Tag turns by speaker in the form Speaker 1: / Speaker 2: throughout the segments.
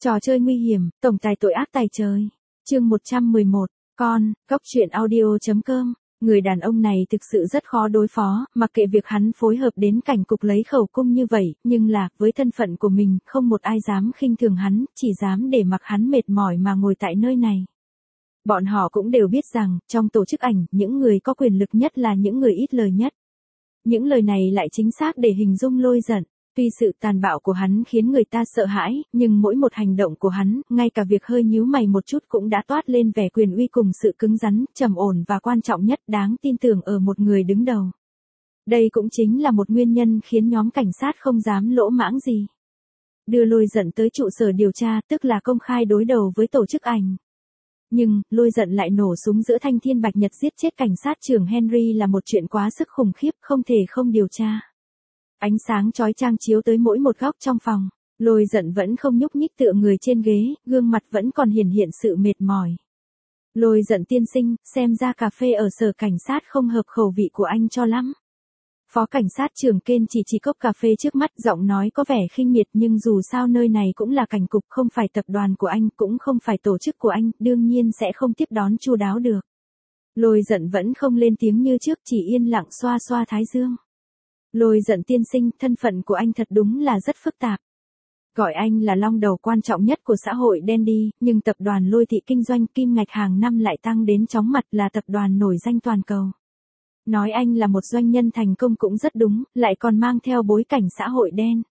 Speaker 1: Trò chơi nguy hiểm, tổng tài tội ác tài trời. Chương 111, con, góc truyện audio.com. Người đàn ông này thực sự rất khó đối phó, mặc kệ việc hắn phối hợp đến cảnh cục lấy khẩu cung như vậy, nhưng là, với thân phận của mình, không một ai dám khinh thường hắn, chỉ dám để mặc hắn mệt mỏi mà ngồi tại nơi này. Bọn họ cũng đều biết rằng, trong tổ chức ảnh, những người có quyền lực nhất là những người ít lời nhất. Những lời này lại chính xác để hình dung Lôi Giận. Tuy sự tàn bạo của hắn khiến người ta sợ hãi, nhưng mỗi một hành động của hắn, ngay cả việc hơi nhíu mày một chút cũng đã toát lên vẻ quyền uy cùng sự cứng rắn, trầm ổn và quan trọng nhất đáng tin tưởng ở một người đứng đầu. Đây cũng chính là một nguyên nhân khiến nhóm cảnh sát không dám lỗ mãng gì. Đưa Lôi Giận tới trụ sở điều tra, tức là công khai đối đầu với tổ chức ảnh. Nhưng, Lôi Giận lại nổ súng giữa thanh thiên bạch nhật giết chết cảnh sát trưởng Henry là một chuyện quá sức khủng khiếp, không thể không điều tra. Ánh sáng chói chang chiếu tới mỗi một góc trong phòng, Lôi Giận vẫn không nhúc nhích tựa người trên ghế, gương mặt vẫn còn hiển hiện sự mệt mỏi. Lôi Giận tiên sinh, xem ra cà phê ở sở cảnh sát không hợp khẩu vị của anh cho lắm. Phó cảnh sát trưởng Ken chỉ cốc cà phê trước mắt, giọng nói có vẻ khinh miệt, nhưng dù sao nơi này cũng là cảnh cục, không phải tập đoàn của anh, cũng không phải tổ chức của anh, đương nhiên sẽ không tiếp đón chu đáo được. Lôi Giận vẫn không lên tiếng như trước, chỉ yên lặng xoa xoa thái dương. Lôi Giận tiên sinh, thân phận của anh thật đúng là rất phức tạp. Gọi anh là long đầu quan trọng nhất của xã hội đen đi, nhưng tập đoàn Lôi thị kinh doanh kim ngạch hàng năm lại tăng đến chóng mặt, là tập đoàn nổi danh toàn cầu. Nói anh là một doanh nhân thành công cũng rất đúng, lại còn mang theo bối cảnh xã hội đen.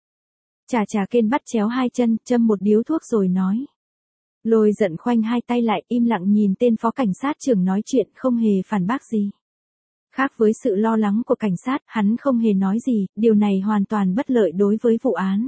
Speaker 1: Chà Ken bắt chéo hai chân, châm một điếu thuốc rồi nói. Lôi Giận khoanh hai tay lại, im lặng nhìn tên phó cảnh sát trưởng nói chuyện, không hề phản bác gì. Khác với sự lo lắng của cảnh sát, hắn không hề nói gì, điều này hoàn toàn bất lợi đối với vụ án.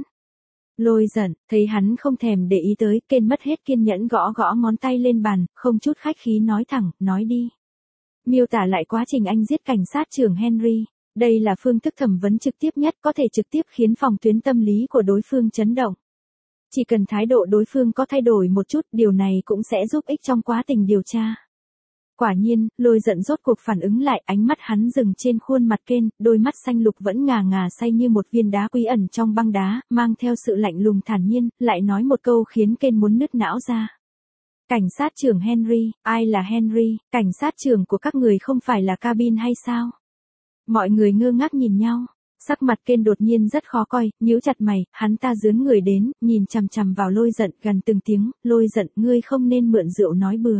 Speaker 1: Lôi Giận, thấy hắn không thèm để ý tới, Ken mất hết kiên nhẫn gõ ngón tay lên bàn, không chút khách khí nói thẳng, nói đi. Miêu tả lại quá trình anh giết cảnh sát trưởng Henry, đây là phương thức thẩm vấn trực tiếp nhất, có thể trực tiếp khiến phòng tuyến tâm lý của đối phương chấn động. Chỉ cần thái độ đối phương có thay đổi một chút, điều này cũng sẽ giúp ích trong quá trình điều tra. Quả nhiên, Lôi Giận rốt cuộc phản ứng lại, ánh mắt hắn dừng trên khuôn mặt Ken, đôi mắt xanh lục vẫn ngà say như một viên đá quý ẩn trong băng đá, mang theo sự lạnh lùng thản nhiên, lại nói một câu khiến Ken muốn nứt não ra. Cảnh sát trưởng Henry, ai là Henry, cảnh sát trưởng của các người không phải là Cabin hay sao? Mọi người ngơ ngác nhìn nhau, sắc mặt Ken đột nhiên rất khó coi, nhíu chặt mày, hắn ta dướn người đến, nhìn chằm chằm vào Lôi Giận, gần từng tiếng, Lôi Giận, ngươi không nên mượn rượu nói bừa.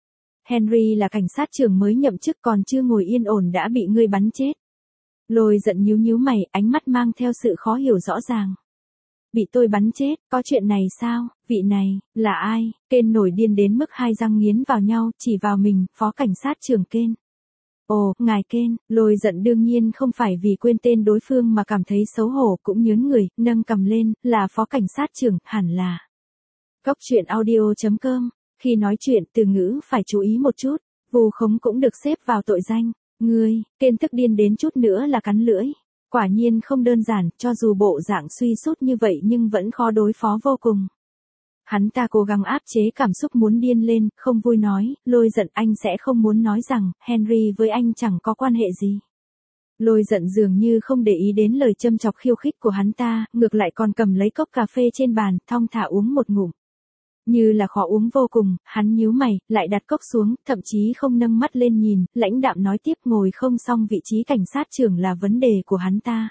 Speaker 1: Henry là cảnh sát trưởng mới nhậm chức, còn chưa ngồi yên ổn đã bị ngươi bắn chết. Lôi Giận nhíu mày, ánh mắt mang theo sự khó hiểu rõ ràng. Bị tôi bắn chết, có chuyện này sao, vị này, là ai? Ken nổi điên đến mức hai răng nghiến vào nhau, chỉ vào mình, phó cảnh sát trưởng Ken. Ồ, ngài Ken, Lôi Giận đương nhiên không phải vì quên tên đối phương mà cảm thấy xấu hổ, cũng nhớn người, nâng cằm lên, là phó cảnh sát trưởng, hẳn là. Góc truyện audio.com. Khi nói chuyện, từ ngữ phải chú ý một chút, vu khống cũng được xếp vào tội danh. Ngươi, Ken tức điên đến chút nữa là cắn lưỡi. Quả nhiên không đơn giản, cho dù bộ dạng suy sút như vậy nhưng vẫn khó đối phó vô cùng. Hắn ta cố gắng áp chế cảm xúc muốn điên lên, không vui nói, Lôi Giận, anh sẽ không muốn nói rằng, Henry với anh chẳng có quan hệ gì. Lôi Giận dường như không để ý đến lời châm chọc khiêu khích của hắn ta, ngược lại còn cầm lấy cốc cà phê trên bàn, thong thả uống một ngụm. Như là khó uống vô cùng, hắn nhíu mày, lại đặt cốc xuống, thậm chí không nâng mắt lên nhìn, lãnh đạm nói tiếp, ngồi không xong vị trí cảnh sát trưởng là vấn đề của hắn ta.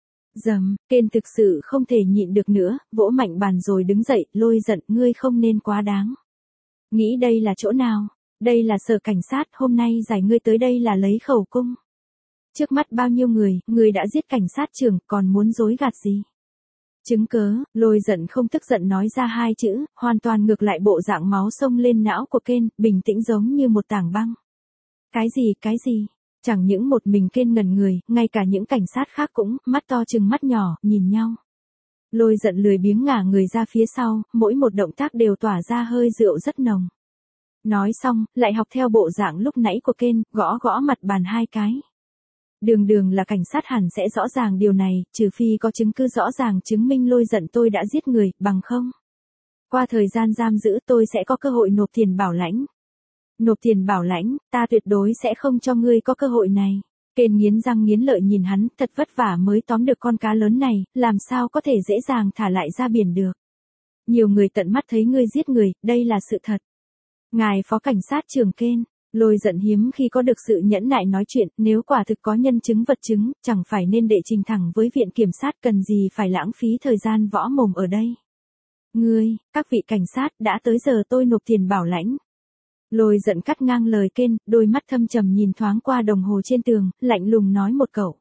Speaker 1: Ken thực sự không thể nhịn được nữa, vỗ mạnh bàn rồi đứng dậy, Lôi Giận, ngươi không nên quá đáng. Nghĩ đây là chỗ nào? Đây là sở cảnh sát, hôm nay giải ngươi tới đây là lấy khẩu cung. Trước mắt bao nhiêu người, ngươi đã giết cảnh sát trưởng, còn muốn dối gạt gì? Chứng cớ, Lôi Giận không tức giận nói ra hai chữ, hoàn toàn ngược lại bộ dạng máu xông lên não của Ken, bình tĩnh giống như một tảng băng. Cái gì? Chẳng những một mình Ken ngẩn người, ngay cả những cảnh sát khác cũng, mắt to trừng mắt nhỏ, nhìn nhau. Lôi Giận lười biếng ngả người ra phía sau, mỗi một động tác đều tỏa ra hơi rượu rất nồng. Nói xong, lại học theo bộ dạng lúc nãy của Ken, gõ mặt bàn hai cái. Đường là cảnh sát hẳn sẽ rõ ràng điều này, trừ phi có chứng cứ rõ ràng chứng minh Lôi Giận tôi đã giết người, bằng không. Qua thời gian giam giữ tôi sẽ có cơ hội nộp tiền bảo lãnh. Nộp tiền bảo lãnh, ta tuyệt đối sẽ không cho ngươi có cơ hội này. Ken nghiến răng nghiến lợi nhìn hắn, thật vất vả mới tóm được con cá lớn này, làm sao có thể dễ dàng thả lại ra biển được. Nhiều người tận mắt thấy ngươi giết người, đây là sự thật. Ngài phó cảnh sát trưởng Kên, Lôi giận hiếm khi có được sự nhẫn nại nói chuyện, nếu quả thực có nhân chứng vật chứng, chẳng phải nên đệ trình thẳng với viện kiểm sát, cần gì phải lãng phí thời gian võ mồm ở đây. Các vị cảnh sát, đã tới giờ tôi nộp tiền bảo lãnh. Lôi giận cắt ngang lời Kên, đôi mắt thâm trầm nhìn thoáng qua đồng hồ trên tường, lạnh lùng nói một câu.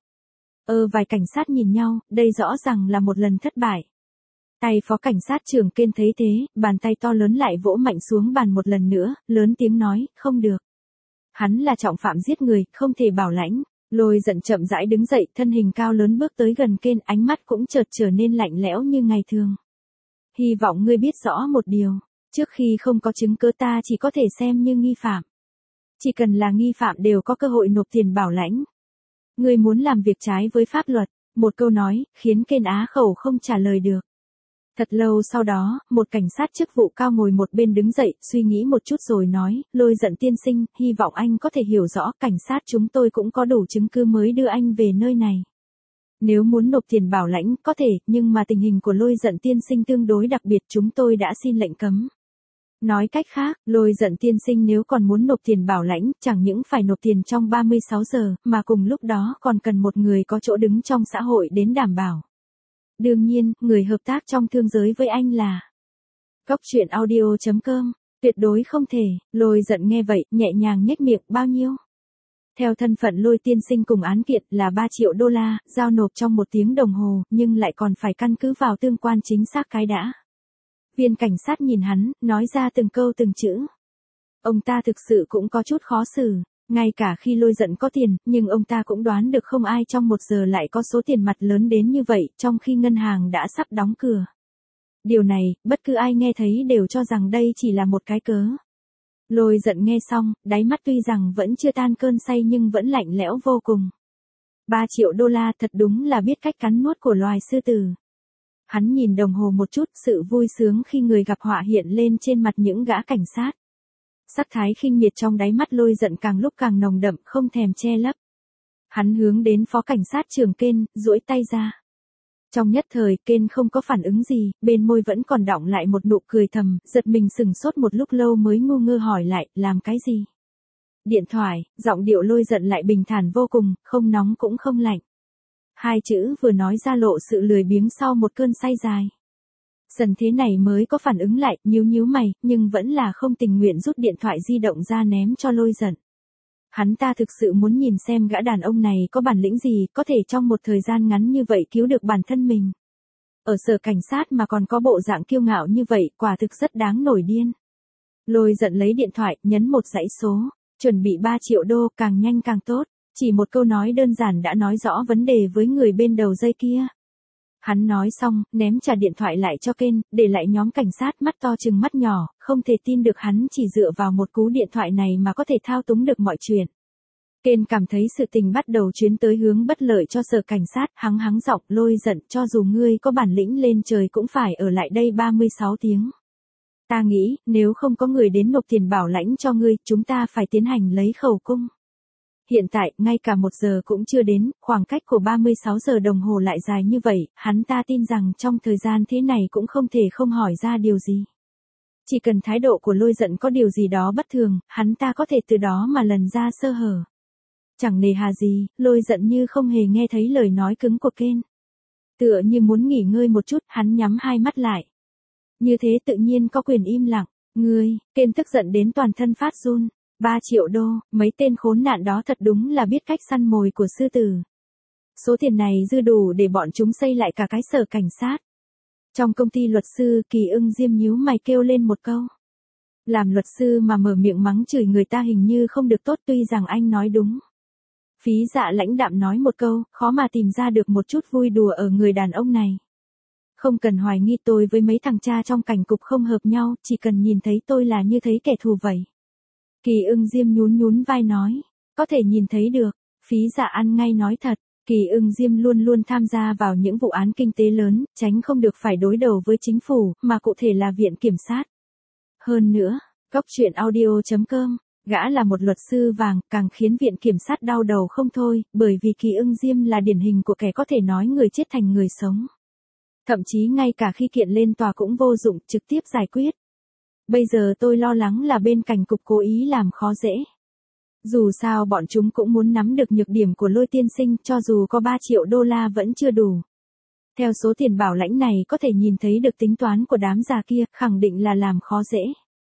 Speaker 1: Vài cảnh sát nhìn nhau, đây rõ ràng là một lần thất bại. Tay phó cảnh sát trưởng Kên thấy thế, bàn tay to lớn lại vỗ mạnh xuống bàn một lần nữa, lớn tiếng nói, không được. Hắn là trọng phạm giết người, không thể bảo lãnh. Lôi giận chậm rãi đứng dậy, thân hình cao lớn bước tới gần Kên, ánh mắt cũng chợt trở nên lạnh lẽo như ngày thường. Hy vọng ngươi biết rõ một điều, trước khi không có chứng cứ ta chỉ có thể xem như nghi phạm. Chỉ cần là nghi phạm đều có cơ hội nộp tiền bảo lãnh. Ngươi muốn làm việc trái với pháp luật, một câu nói, khiến Kên á khẩu không trả lời được. Thật lâu sau đó, một cảnh sát chức vụ cao ngồi một bên đứng dậy, suy nghĩ một chút rồi nói, Lôi giận tiên sinh, hy vọng anh có thể hiểu rõ, cảnh sát chúng tôi cũng có đủ chứng cứ mới đưa anh về nơi này. Nếu muốn nộp tiền bảo lãnh, có thể, nhưng mà tình hình của Lôi giận tiên sinh tương đối đặc biệt, chúng tôi đã xin lệnh cấm. Nói cách khác, Lôi giận tiên sinh nếu còn muốn nộp tiền bảo lãnh, chẳng những phải nộp tiền trong 36 giờ, mà cùng lúc đó còn cần một người có chỗ đứng trong xã hội đến đảm bảo. Đương nhiên, người hợp tác trong thương giới với anh là Góc truyện audio.com, tuyệt đối không thể. Lôi giận nghe vậy, nhẹ nhàng nhếch miệng, bao nhiêu? Theo thân phận Lôi tiên sinh cùng án kiện là 3 triệu đô la, giao nộp trong 1 tiếng đồng hồ, nhưng lại còn phải căn cứ vào tương quan chính xác cái đã. Viên cảnh sát nhìn hắn, nói ra từng câu từng chữ. Ông ta thực sự cũng có chút khó xử. Ngay cả khi Lôi giận có tiền, nhưng ông ta cũng đoán được không ai trong 1 giờ lại có số tiền mặt lớn đến như vậy, trong khi ngân hàng đã sắp đóng cửa. Điều này, bất cứ ai nghe thấy đều cho rằng đây chỉ là một cái cớ. Lôi giận nghe xong, đáy mắt tuy rằng vẫn chưa tan cơn say nhưng vẫn lạnh lẽo vô cùng. 3 triệu đô la thật đúng là biết cách cắn nuốt của loài sư tử. Hắn nhìn đồng hồ một chút, sự vui sướng khi người gặp họa hiện lên trên mặt những gã cảnh sát. Sắc thái khinh miệt trong đáy mắt Lôi giận càng lúc càng nồng đậm, không thèm che lấp. Hắn hướng đến phó cảnh sát trưởng Kên, duỗi tay ra. Trong nhất thời, Kên không có phản ứng gì, bên môi vẫn còn đọng lại một nụ cười thầm, giật mình sừng sốt một lúc lâu mới ngu ngơ hỏi lại, làm cái gì? Điện thoại, giọng điệu Lôi giận lại bình thản vô cùng, không nóng cũng không lạnh. 2 chữ vừa nói ra lộ sự lười biếng sau một cơn say dài. Dần thế này mới có phản ứng lại, nhíu mày, nhưng vẫn là không tình nguyện rút điện thoại di động ra ném cho Lôi giận. Hắn ta thực sự muốn nhìn xem gã đàn ông này có bản lĩnh gì, có thể trong một thời gian ngắn như vậy cứu được bản thân mình. Ở sở cảnh sát mà còn có bộ dạng kiêu ngạo như vậy, quả thực rất đáng nổi điên. Lôi giận lấy điện thoại, nhấn một dãy số, chuẩn bị 3 triệu đô, càng nhanh càng tốt. Chỉ một câu nói đơn giản đã nói rõ vấn đề với người bên đầu dây kia. Hắn nói xong, ném trả điện thoại lại cho Kên, để lại nhóm cảnh sát mắt to chừng mắt nhỏ, không thể tin được hắn chỉ dựa vào một cú điện thoại này mà có thể thao túng được mọi chuyện. Kên cảm thấy sự tình bắt đầu chuyến tới hướng bất lợi cho sở cảnh sát, hắng giọng, Lôi giận, cho dù ngươi có bản lĩnh lên trời cũng phải ở lại đây 36 tiếng. Ta nghĩ, nếu không có người đến nộp tiền bảo lãnh cho ngươi, chúng ta phải tiến hành lấy khẩu cung. Hiện tại, ngay cả 1 giờ cũng chưa đến, khoảng cách của 36 giờ đồng hồ lại dài như vậy, hắn ta tin rằng trong thời gian thế này cũng không thể không hỏi ra điều gì. Chỉ cần thái độ của Lôi giận có điều gì đó bất thường, hắn ta có thể từ đó mà lần ra sơ hở. Chẳng nề hà gì, Lôi giận như không hề nghe thấy lời nói cứng của Kên. Tựa như muốn nghỉ ngơi một chút, hắn nhắm 2 mắt lại. Như thế tự nhiên có quyền im lặng. Kên tức giận đến toàn thân phát run. 3 triệu đô, mấy tên khốn nạn đó thật đúng là biết cách săn mồi của sư tử. Số tiền này dư đủ để bọn chúng xây lại cả cái sở cảnh sát. Trong công ty luật sư, Kỳ Ưng Diêm nhíu mày kêu lên một câu. Làm luật sư mà mở miệng mắng chửi người ta hình như không được tốt, tuy rằng anh nói đúng. Phí Dạ lãnh đạm nói một câu, khó mà tìm ra được một chút vui đùa ở người đàn ông này. Không cần hoài nghi tôi với mấy thằng cha trong cảnh cục không hợp nhau, chỉ cần nhìn thấy tôi là như thấy kẻ thù vậy. Kỳ Ưng Diêm nhún vai nói, có thể nhìn thấy được. Phí Dạ ăn ngay nói thật, Kỳ Ưng Diêm luôn luôn tham gia vào những vụ án kinh tế lớn, tránh không được phải đối đầu với chính phủ, mà cụ thể là viện kiểm sát. Hơn nữa, Góc truyện audio.com, gã là một luật sư vàng, càng khiến viện kiểm sát đau đầu không thôi, bởi vì Kỳ Ưng Diêm là điển hình của kẻ có thể nói người chết thành người sống. Thậm chí ngay cả khi kiện lên tòa cũng vô dụng, trực tiếp giải quyết. Bây giờ tôi lo lắng là bên cảnh cục cố ý làm khó dễ. Dù sao bọn chúng cũng muốn nắm được nhược điểm của Lôi tiên sinh, cho dù có 3 triệu đô la vẫn chưa đủ. Theo số tiền bảo lãnh này có thể nhìn thấy được tính toán của đám già kia, khẳng định là làm khó dễ.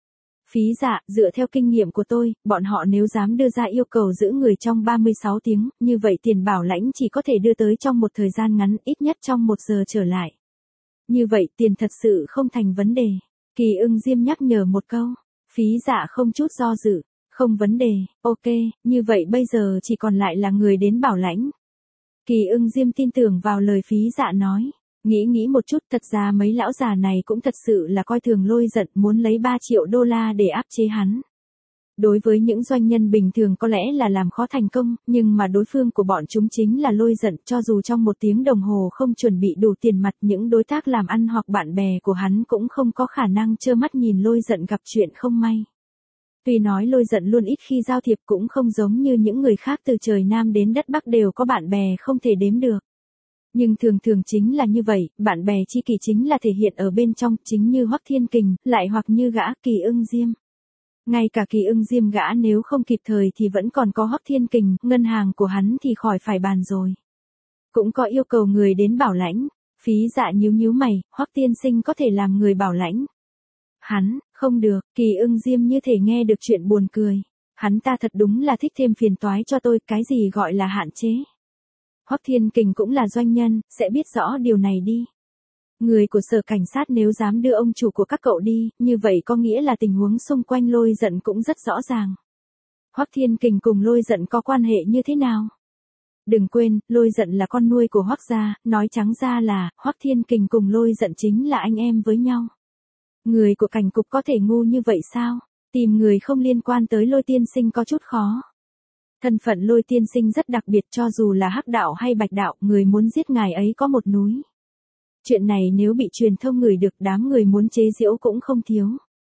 Speaker 1: Phí Dạ, dựa theo kinh nghiệm của tôi, bọn họ nếu dám đưa ra yêu cầu giữ người trong 36 tiếng, như vậy tiền bảo lãnh chỉ có thể đưa tới trong một thời gian ngắn, ít nhất trong 1 giờ trở lại. Như vậy tiền thật sự không thành vấn đề. Kỳ Ưng Diêm nhắc nhở một câu. Phí Dạ không chút do dự. Không vấn đề, ok, như vậy bây giờ chỉ còn lại là người đến bảo lãnh. Kỳ Ưng Diêm tin tưởng vào lời Phí Dạ nói. Nghĩ một chút, thật ra mấy lão già này cũng thật sự là coi thường Lôi Giận, muốn lấy 3 triệu đô la để áp chế hắn. Đối với những doanh nhân bình thường có lẽ là làm khó thành công, nhưng mà đối phương của bọn chúng chính là Lôi Giận, cho dù trong 1 tiếng đồng hồ không chuẩn bị đủ tiền mặt, những đối tác làm ăn hoặc bạn bè của hắn cũng không có khả năng trơ mắt nhìn Lôi Giận gặp chuyện không may. Tuy nói Lôi Giận luôn ít khi giao thiệp, cũng không giống như những người khác từ trời Nam đến đất Bắc đều có bạn bè không thể đếm được. Nhưng thường chính là như vậy, bạn bè chi kỷ chính là thể hiện ở bên trong, chính như Hoắc Thiên Kình, lại hoặc như gã Kỳ Ưng Diêm. Ngay cả Kỳ Ưng Diêm gã nếu không kịp thời thì vẫn còn có Hoắc Thiên Kình, ngân hàng của hắn thì khỏi phải bàn rồi. Cũng có yêu cầu người đến bảo lãnh. Phí Dạ nhíu mày, Hoắc tiên sinh có thể làm người bảo lãnh. Hắn, không được. Kỳ Ưng Diêm như thể nghe được chuyện buồn cười. Hắn ta thật đúng là thích thêm phiền toái cho tôi, cái gì gọi là hạn chế. Hoắc Thiên Kình cũng là doanh nhân, sẽ biết rõ điều này đi. Người của sở cảnh sát nếu dám đưa ông chủ của các cậu đi, như vậy có nghĩa là tình huống xung quanh Lôi Giận cũng rất rõ ràng. Hoắc Thiên Kình cùng Lôi Giận có quan hệ như thế nào? Đừng quên, Lôi Giận là con nuôi của Hoắc gia, nói trắng ra là, Hoắc Thiên Kình cùng Lôi Giận chính là anh em với nhau. Người của cảnh cục có thể ngu như vậy sao? Tìm người không liên quan tới Lôi tiên sinh có chút khó. Thân phận Lôi tiên sinh rất đặc biệt, cho dù là Hắc đạo hay Bạch đạo, người muốn giết ngài ấy có một núi. Chuyện này nếu bị truyền thông ngửi được, đám người muốn chế giễu cũng không thiếu.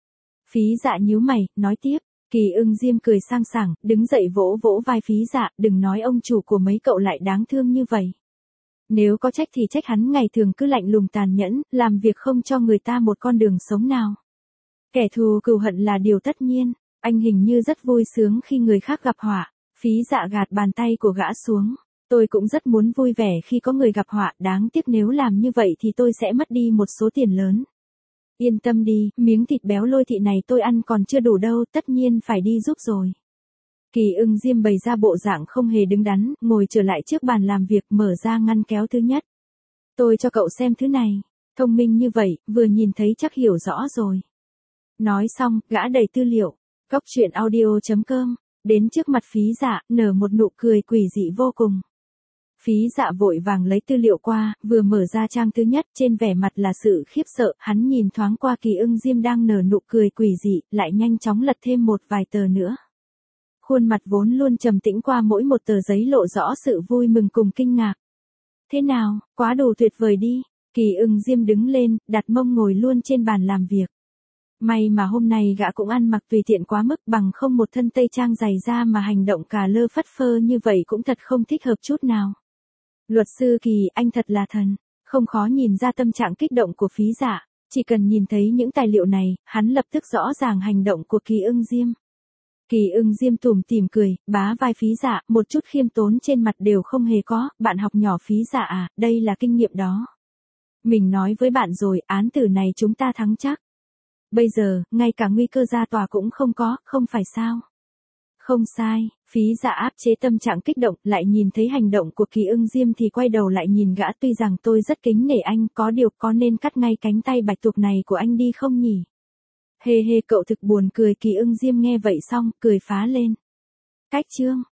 Speaker 1: Phí Dạ nhíu mày, nói tiếp. Kỳ Ưng Diêm cười sang sảng, đứng dậy vỗ vai Phí Dạ, đừng nói ông chủ của mấy cậu lại đáng thương như vậy. Nếu có trách thì trách hắn ngày thường cứ lạnh lùng tàn nhẫn, làm việc không cho người ta một con đường sống nào. Kẻ thù cừu hận là điều tất nhiên, anh hình như rất vui sướng khi người khác gặp họa. Phí Dạ gạt bàn tay của gã xuống. Tôi cũng rất muốn vui vẻ khi có người gặp họa, đáng tiếc nếu làm như vậy thì tôi sẽ mất đi một số tiền lớn. Yên tâm đi, miếng thịt béo Lôi thị này tôi ăn còn chưa đủ đâu, tất nhiên phải đi giúp rồi. Kỳ Ưng Diêm bày ra bộ dạng không hề đứng đắn, ngồi trở lại trước bàn làm việc, mở ra ngăn kéo thứ nhất. Tôi cho cậu xem thứ này. Thông minh như vậy, vừa nhìn thấy chắc hiểu rõ rồi. Nói xong, gã đẩy tư liệu. Góc truyện audio.com. Đến trước mặt Phí Dạ, nở một nụ cười quỷ dị vô cùng. Phí Dạ vội vàng lấy tư liệu qua, vừa mở ra trang thứ nhất, trên vẻ mặt là sự khiếp sợ, hắn nhìn thoáng qua Kỳ Ưng Diêm đang nở nụ cười quỷ dị, lại nhanh chóng lật thêm một vài tờ nữa. Khuôn mặt vốn luôn trầm tĩnh qua mỗi một tờ giấy lộ rõ sự vui mừng cùng kinh ngạc. Thế nào, quá đủ tuyệt vời đi. Kỳ Ưng Diêm đứng lên, đặt mông ngồi luôn trên bàn làm việc. May mà hôm nay gã cũng ăn mặc tùy tiện quá mức, bằng không một thân tây trang dày da mà hành động cà lơ phất phơ như vậy cũng thật không thích hợp chút nào. Luật sư Kỳ, anh thật là thần. Không khó nhìn ra tâm trạng kích động của Phí Dạ. Chỉ cần nhìn thấy những tài liệu này, hắn lập tức rõ ràng hành động của Kỳ Ưng Diêm. Kỳ Ưng Diêm tủm tỉm cười, bá vai Phí Dạ, một chút khiêm tốn trên mặt đều không hề có. Bạn học nhỏ Phí Dạ à, đây là kinh nghiệm đó. Mình nói với bạn rồi, án tử này chúng ta thắng chắc. Bây giờ, ngay cả nguy cơ ra tòa cũng không có, không phải sao? Không sai. Phí Dạ áp chế tâm trạng kích động, lại nhìn thấy hành động của Kỳ Ưng Diêm thì quay đầu lại nhìn gã, tuy rằng tôi rất kính nể anh, có điều có nên cắt ngay cánh tay bạch tuộc này của anh đi không nhỉ? Hê hê, cậu thực buồn cười. Kỳ Ưng Diêm nghe vậy xong, cười phá lên. Cách chương.